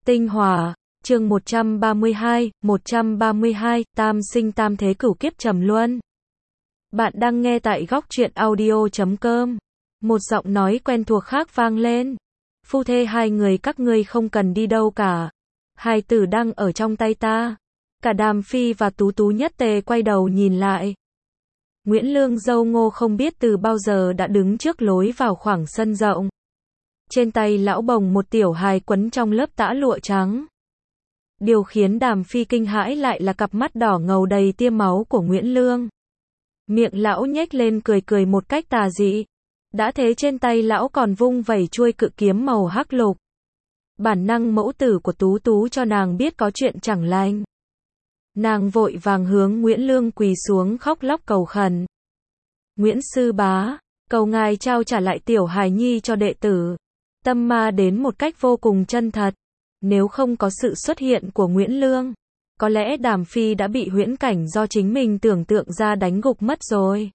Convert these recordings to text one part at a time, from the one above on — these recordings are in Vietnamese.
Tinh Hòa, chương 132, tam sinh tam thế cửu kiếp trầm luân. Bạn đang nghe tại góc truyện audio.com. Một giọng nói quen thuộc khác vang lên. Phu thê hai người các ngươi không cần đi đâu cả. Hai tử đang ở trong tay ta. Cả Đàm Phi và Tú Tú nhất tề quay đầu nhìn lại. Nguyễn Lương dâu Ngô không biết từ bao giờ đã đứng trước lối vào khoảng sân rộng. Trên tay lão bồng một tiểu hài quấn trong lớp tã lụa trắng. Điều khiến Đàm Phi kinh hãi lại là cặp mắt đỏ ngầu đầy tia máu của Nguyễn Lương. Miệng lão nhếch lên cười cười một cách tà dị. Đã thế trên tay lão còn vung vẩy chuôi cự kiếm màu hắc lục. Bản năng mẫu tử của Tú Tú cho nàng biết có chuyện chẳng lành. Nàng vội vàng hướng Nguyễn Lương quỳ xuống khóc lóc cầu khẩn. Nguyễn sư bá, cầu ngài trao trả lại tiểu hài nhi cho đệ tử. Tâm ma đến một cách vô cùng chân thật. Nếu không có sự xuất hiện của Nguyễn Lương, có lẽ Đàm Phi đã bị huyễn cảnh do chính mình tưởng tượng ra đánh gục mất rồi.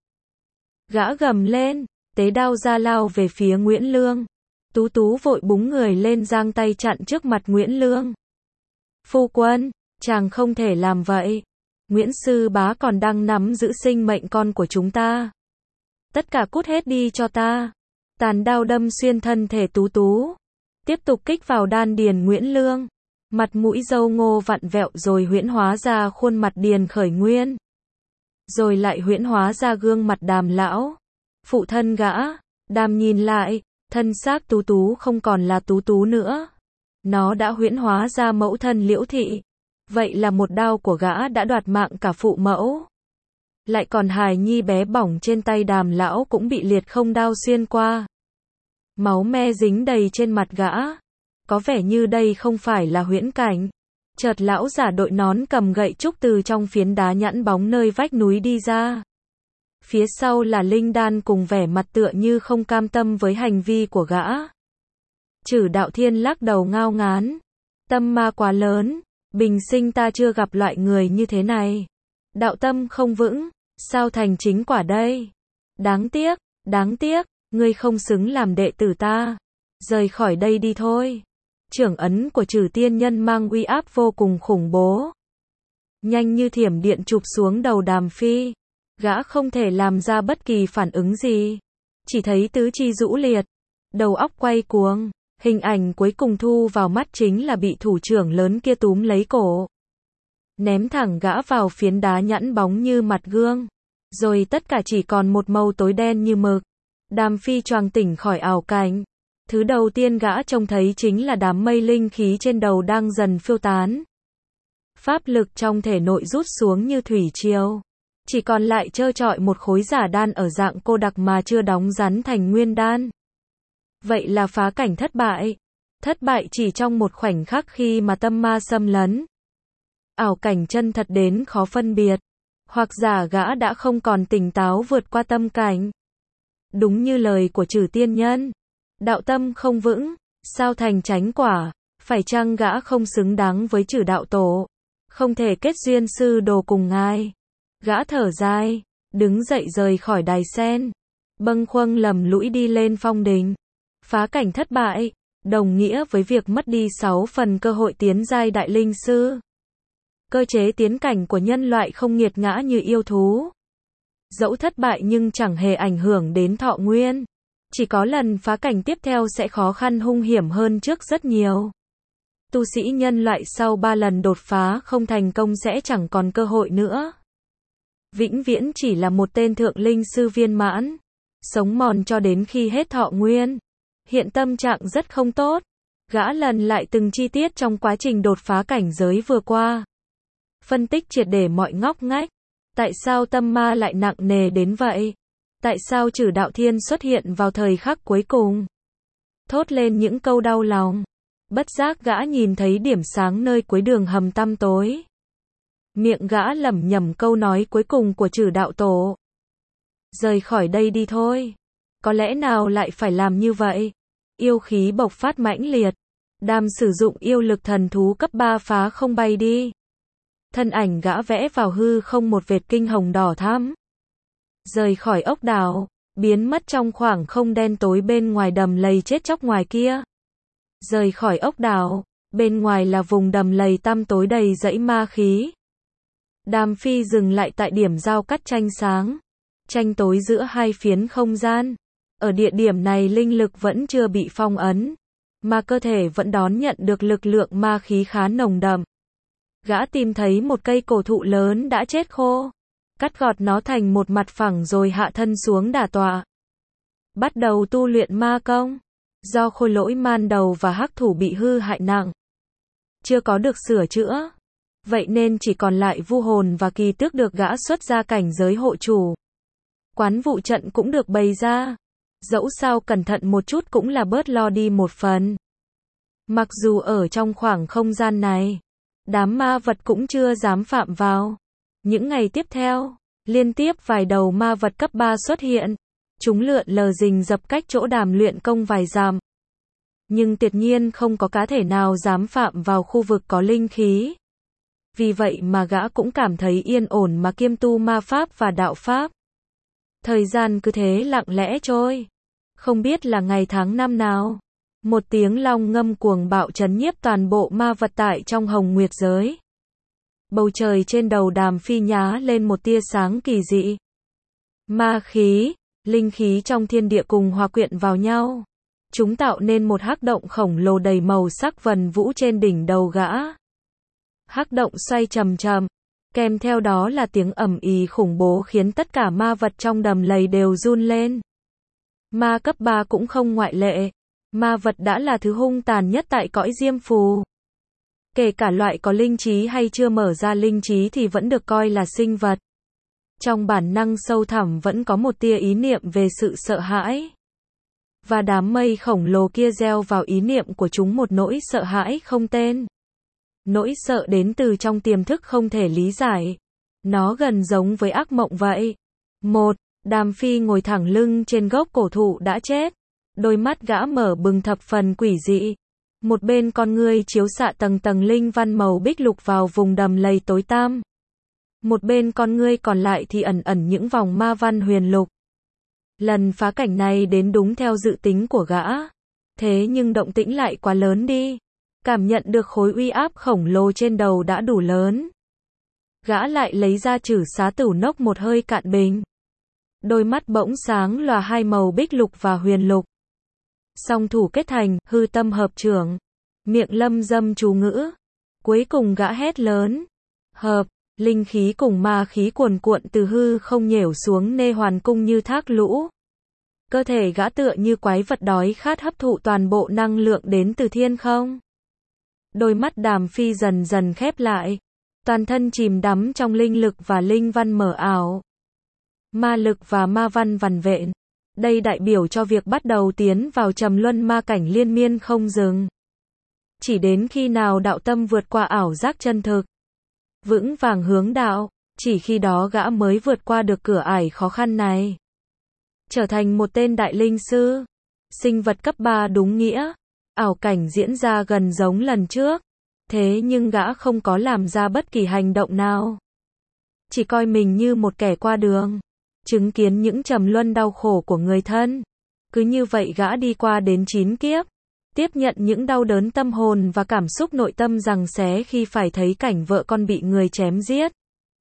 Gã gầm lên, tế đao ra lao về phía Nguyễn Lương. Tú Tú vội búng người lên giang tay chặn trước mặt Nguyễn Lương. Phu quân, chàng không thể làm vậy. Nguyễn sư bá còn đang nắm giữ sinh mệnh con của chúng ta. Tất cả cút hết đi cho ta. Tàn đao đâm xuyên thân thể Tú Tú. Tiếp tục kích vào đan điền Nguyễn Lương. Mặt mũi dâu Ngô vặn vẹo rồi huyễn hóa ra khuôn mặt Điền Khởi Nguyên. Rồi lại huyễn hóa ra gương mặt Đàm lão. Phụ thân gã. Đàm nhìn lại, thân xác Tú Tú không còn là Tú Tú nữa. Nó đã huyễn hóa ra mẫu thân Liễu Thị. Vậy là một đao của gã đã đoạt mạng cả phụ mẫu. Lại còn hài nhi bé bỏng trên tay Đàm lão cũng bị liệt không đao xuyên qua. Máu me dính đầy trên mặt gã. Có vẻ như đây không phải là huyễn cảnh. Chợt lão giả đội nón cầm gậy trúc từ trong phiến đá nhẵn bóng nơi vách núi đi ra. Phía sau là Linh Đan cùng vẻ mặt tựa như không cam tâm với hành vi của gã. Chử Đạo Thiên lắc đầu ngao ngán. Tâm ma quá lớn. Bình sinh ta chưa gặp loại người như thế này. Đạo tâm không vững. Sao thành chính quả đây? Đáng tiếc. Ngươi không xứng làm đệ tử ta. Rời khỏi đây đi thôi. Trưởng ấn của Trử tiên nhân mang uy áp vô cùng khủng bố. Nhanh như thiểm điện chụp xuống đầu Đàm Phi. Gã không thể làm ra bất kỳ phản ứng gì. Chỉ thấy tứ chi rũ liệt. Đầu óc quay cuồng. Hình ảnh cuối cùng thu vào mắt chính là bị thủ trưởng lớn kia túm lấy cổ. Ném thẳng gã vào phiến đá nhẵn bóng như mặt gương. Rồi tất cả chỉ còn một màu tối đen như mực. Đàm Phi choàng tỉnh khỏi ảo cảnh. Thứ đầu tiên gã trông thấy chính là đám mây linh khí trên đầu đang dần phiêu tán. Pháp lực trong thể nội rút xuống như thủy triều. Chỉ còn lại trơ trọi một khối giả đan ở dạng cô đặc mà chưa đóng rắn thành nguyên đan. Vậy là phá cảnh thất bại. Thất bại chỉ trong một khoảnh khắc khi mà tâm ma xâm lấn. Ảo cảnh chân thật đến khó phân biệt. Hoặc giả gã đã không còn tỉnh táo vượt qua tâm cảnh. Đúng như lời của Trử tiên nhân. Đạo tâm không vững, sao thành chánh quả, phải chăng gã không xứng đáng với Trử đạo tổ, không thể kết duyên sư đồ cùng ngài. Gã thở dài, đứng dậy rời khỏi đài sen, bâng khuâng lầm lũi đi lên phong đình. Phá cảnh thất bại, đồng nghĩa với việc mất đi 6 phần cơ hội tiến giai đại linh sư. Cơ chế tiến cảnh của nhân loại không nghiệt ngã như yêu thú. Dẫu thất bại nhưng chẳng hề ảnh hưởng đến thọ nguyên. Chỉ có lần phá cảnh tiếp theo sẽ khó khăn hung hiểm hơn trước rất nhiều. Tu sĩ nhân loại sau 3 lần đột phá không thành công sẽ chẳng còn cơ hội nữa. Vĩnh viễn chỉ là một tên thượng linh sư viên mãn. Sống mòn cho đến khi hết thọ nguyên. Hiện tâm trạng rất không tốt. Gã lần lại từng chi tiết trong quá trình đột phá cảnh giới vừa qua. Phân tích triệt để mọi ngóc ngách. Tại sao tâm ma lại nặng nề đến vậy? Tại sao Trử Đạo Thiên xuất hiện vào thời khắc cuối cùng? Thốt lên những câu đau lòng. Bất giác gã nhìn thấy điểm sáng nơi cuối đường hầm tăm tối. Miệng gã lẩm nhẩm câu nói cuối cùng của Trử đạo tổ. Rời khỏi đây đi thôi. Có lẽ nào lại phải làm như vậy? Yêu khí bộc phát mãnh liệt. Đàm sử dụng yêu lực thần thú cấp 3 phá không bay đi. Thân ảnh gã vẽ vào hư không một vệt kinh hồng đỏ thắm. Rời khỏi ốc đảo, biến mất trong khoảng không đen tối bên ngoài đầm lầy chết chóc ngoài kia. Rời khỏi ốc đảo, Bên ngoài là vùng đầm lầy tăm tối đầy dãy ma khí. Đàm Phi dừng lại tại điểm giao cắt tranh sáng, tranh tối giữa hai phiến không gian. Ở địa điểm này linh lực vẫn chưa bị phong ấn, mà cơ thể vẫn đón nhận được lực lượng ma khí khá nồng đậm. Gã tìm thấy một cây cổ thụ lớn đã chết khô, cắt gọt nó thành một mặt phẳng rồi hạ thân xuống đả tọa. Bắt đầu tu luyện ma công. Do khôi lỗi man đầu và hắc thủ bị hư hại nặng, chưa có được sửa chữa, vậy nên chỉ còn lại vu hồn và kỳ tước được gã xuất ra cảnh giới hộ chủ. Quán vụ trận cũng được bày ra, dẫu sao cẩn thận một chút cũng là bớt lo đi một phần. Mặc dù ở trong khoảng không gian này, đám ma vật cũng chưa dám phạm vào. Những ngày tiếp theo, liên tiếp vài đầu ma vật cấp 3 xuất hiện. Chúng lượn lờ rình rập cách chỗ Đàm luyện công vài dặm. Nhưng tuyệt nhiên không có cá thể nào dám phạm vào khu vực có linh khí. Vì vậy mà gã cũng cảm thấy yên ổn mà kiêm tu ma pháp và đạo pháp. Thời gian cứ thế lặng lẽ trôi. Không biết là ngày tháng năm nào, một tiếng long ngâm cuồng bạo trấn nhiếp toàn bộ ma vật tại trong Hồng Nguyệt giới. Bầu trời trên đầu Đàm Phi nhá lên một tia sáng kỳ dị. Ma khí, linh khí trong thiên địa cùng hòa quyện vào nhau. Chúng tạo nên một hắc động khổng lồ đầy màu sắc vần vũ trên đỉnh đầu gã. Hắc động xoay chậm chậm, kèm theo đó là tiếng ầm ĩ khủng bố khiến tất cả ma vật trong đầm lầy đều run lên. Ma cấp 3 cũng không ngoại lệ. Ma vật đã là thứ hung tàn nhất tại cõi Diêm Phù. Kể cả loại có linh trí hay chưa mở ra linh trí thì vẫn được coi là sinh vật. Trong bản năng sâu thẳm vẫn có một tia ý niệm về sự sợ hãi. Và đám mây khổng lồ kia gieo vào ý niệm của chúng một nỗi sợ hãi không tên. Nỗi sợ đến từ trong tiềm thức không thể lý giải. Nó gần giống với ác mộng vậy. Đàm Phi ngồi thẳng lưng trên gốc cổ thụ đã chết. Đôi mắt gã mở bừng thập phần quỷ dị. Một bên con ngươi chiếu xạ tầng tầng linh văn màu bích lục vào vùng đầm lầy tối tăm. Một bên con ngươi còn lại thì ẩn ẩn những vòng ma văn huyền lục. Lần phá cảnh này đến đúng theo dự tính của gã. Thế nhưng động tĩnh lại quá lớn đi. Cảm nhận được khối uy áp khổng lồ trên đầu đã đủ lớn. Gã lại lấy ra trử xá tửu nốc một hơi cạn bình. Đôi mắt bỗng sáng lòa hai màu bích lục và huyền lục. Song thủ kết thành, hư tâm hợp trưởng. Miệng lâm dâm chú ngữ. Cuối cùng gã hét lớn. Hợp. Linh khí cùng ma khí cuồn cuộn từ hư không nhểu xuống nê hoàn cung như thác lũ. Cơ thể gã tựa như quái vật đói khát hấp thụ toàn bộ năng lượng đến từ thiên không. Đôi mắt Đàm Phi dần dần khép lại. Toàn thân chìm đắm trong linh lực và linh văn mờ ảo. Ma lực và ma văn vằn vện. Đây đại biểu cho việc bắt đầu tiến vào trầm luân ma cảnh liên miên không dừng. Chỉ đến khi nào đạo tâm vượt qua ảo giác chân thực, vững vàng hướng đạo, chỉ khi đó gã mới vượt qua được cửa ải khó khăn này. Trở thành một tên đại linh sư, sinh vật cấp 3 đúng nghĩa, ảo cảnh diễn ra gần giống lần trước, thế nhưng gã không có làm ra bất kỳ hành động nào. Chỉ coi mình như một kẻ qua đường, chứng kiến những trầm luân đau khổ của người thân. Cứ như vậy gã đi qua đến 9 kiếp. Tiếp nhận những đau đớn tâm hồn và cảm xúc nội tâm giằng xé khi phải thấy cảnh vợ con bị người chém giết,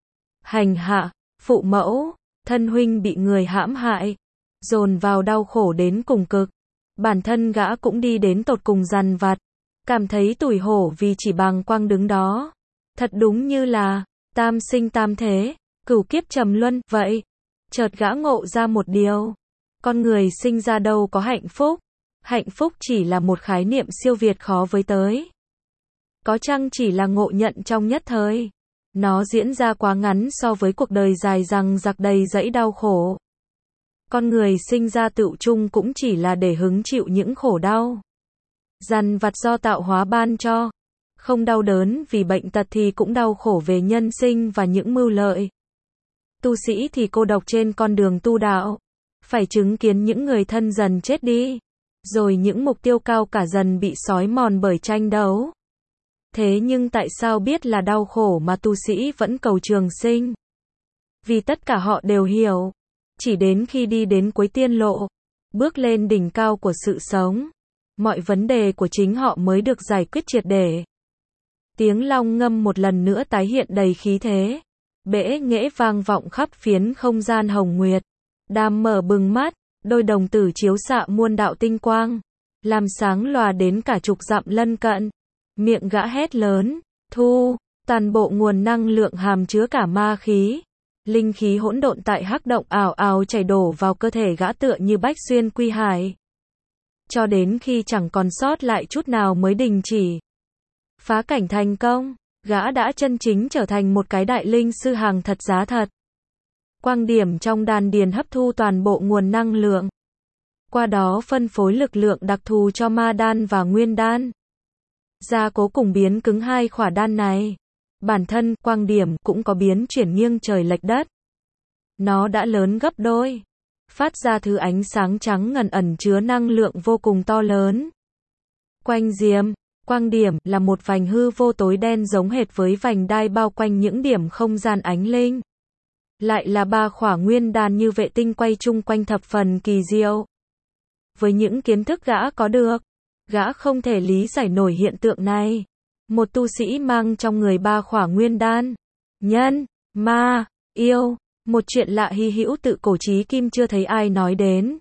hành hạ, phụ mẫu, thân huynh bị người hãm hại, dồn vào đau khổ đến cùng cực. Bản thân gã cũng đi đến tột cùng dằn vặt, cảm thấy tủi hổ vì chỉ bàng quang đứng đó. Thật đúng như là tam sinh tam thế, cửu kiếp trầm luân vậy. Chợt gã ngộ ra một điều, con người sinh ra đâu có hạnh phúc. Hạnh phúc chỉ là một khái niệm siêu việt khó với tới. Có chăng chỉ là ngộ nhận trong nhất thời. Nó diễn ra quá ngắn so với cuộc đời dài dằng dặc đầy dẫy đau khổ. Con người sinh ra tựu chung cũng chỉ là để hứng chịu những khổ đau dằn vặt do tạo hóa ban cho. Không đau đớn vì bệnh tật thì cũng đau khổ về nhân sinh và những mưu lợi. Tu sĩ thì cô độc trên con đường tu đạo, phải chứng kiến những người thân dần chết đi. Rồi những mục tiêu cao cả dần bị xói mòn bởi tranh đấu. Thế nhưng tại sao biết là đau khổ mà tu sĩ vẫn cầu trường sinh? Vì tất cả họ đều hiểu. Chỉ đến khi đi đến cuối tiên lộ, bước lên đỉnh cao của sự sống, mọi vấn đề của chính họ mới được giải quyết triệt để. Tiếng long ngâm một lần nữa tái hiện đầy khí thế. Bẽ nghễ vang vọng khắp phiến không gian hồng nguyệt. Đàm mở bừng mắt, đôi đồng tử chiếu xạ muôn đạo tinh quang, làm sáng lòa đến cả chục dặm lân cận. Miệng gã hét lớn, thu, toàn bộ nguồn năng lượng hàm chứa cả ma khí. Linh khí hỗn độn tại hắc động ào ào chảy đổ vào cơ thể gã tựa như bách xuyên quy hải. Cho đến khi chẳng còn sót lại chút nào mới đình chỉ. Phá cảnh thành công, gã đã chân chính trở thành một cái đại linh sư hàng thật giá thật. Quang điểm trong đan điền hấp thu toàn bộ nguồn năng lượng. Qua đó phân phối lực lượng đặc thù cho ma đan và nguyên đan. Gia cố cùng biến cứng hai khỏa đan này. Bản thân, quang điểm cũng có biến chuyển nghiêng trời lệch đất. Nó đã lớn gấp đôi. Phát ra thứ ánh sáng trắng ngần ẩn chứa năng lượng vô cùng to lớn. Quanh diêm, quang điểm là một vành hư vô tối đen giống hệt với vành đai bao quanh những điểm không gian ánh linh. Lại là 3 khỏa nguyên đan như vệ tinh quay chung quanh thập phần kỳ diệu. Với những kiến thức gã có được, gã không thể lý giải nổi hiện tượng này. Một tu sĩ mang trong người 3 khỏa nguyên đan. Nhân, ma, yêu. Một chuyện lạ hy hữu tự cổ chí kim chưa thấy ai nói đến.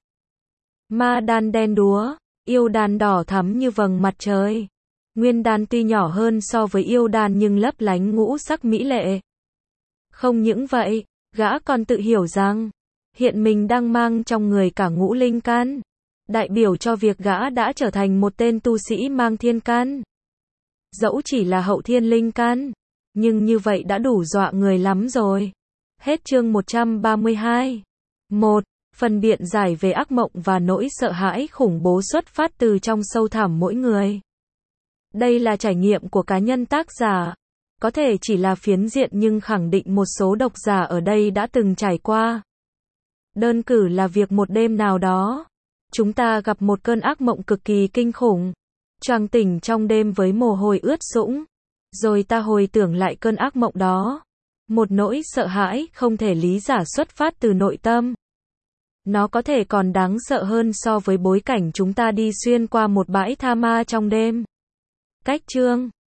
Ma đan đen đúa, yêu đan đỏ thắm như vầng mặt trời. Nguyên đan tuy nhỏ hơn so với yêu đan nhưng lấp lánh ngũ sắc mỹ lệ. Không những vậy, gã còn tự hiểu rằng, hiện mình đang mang trong người cả ngũ linh căn, đại biểu cho việc gã đã trở thành một tên tu sĩ mang thiên căn. Dẫu chỉ là hậu thiên linh căn, nhưng như vậy đã đủ dọa người lắm rồi. Hết chương 132. 1. Phần biện giải về ác mộng và nỗi sợ hãi khủng bố xuất phát từ trong sâu thẳm mỗi người. Đây là trải nghiệm của cá nhân tác giả. Có thể chỉ là phiến diện nhưng khẳng định một số độc giả ở đây đã từng trải qua. Đơn cử là việc một đêm nào đó, chúng ta gặp một cơn ác mộng cực kỳ kinh khủng. Choàng tỉnh trong đêm với mồ hôi ướt sũng. Rồi ta hồi tưởng lại cơn ác mộng đó. Một nỗi sợ hãi không thể lý giải xuất phát từ nội tâm. Nó có thể còn đáng sợ hơn so với bối cảnh chúng ta đi xuyên qua một bãi tha ma trong đêm. Cách chương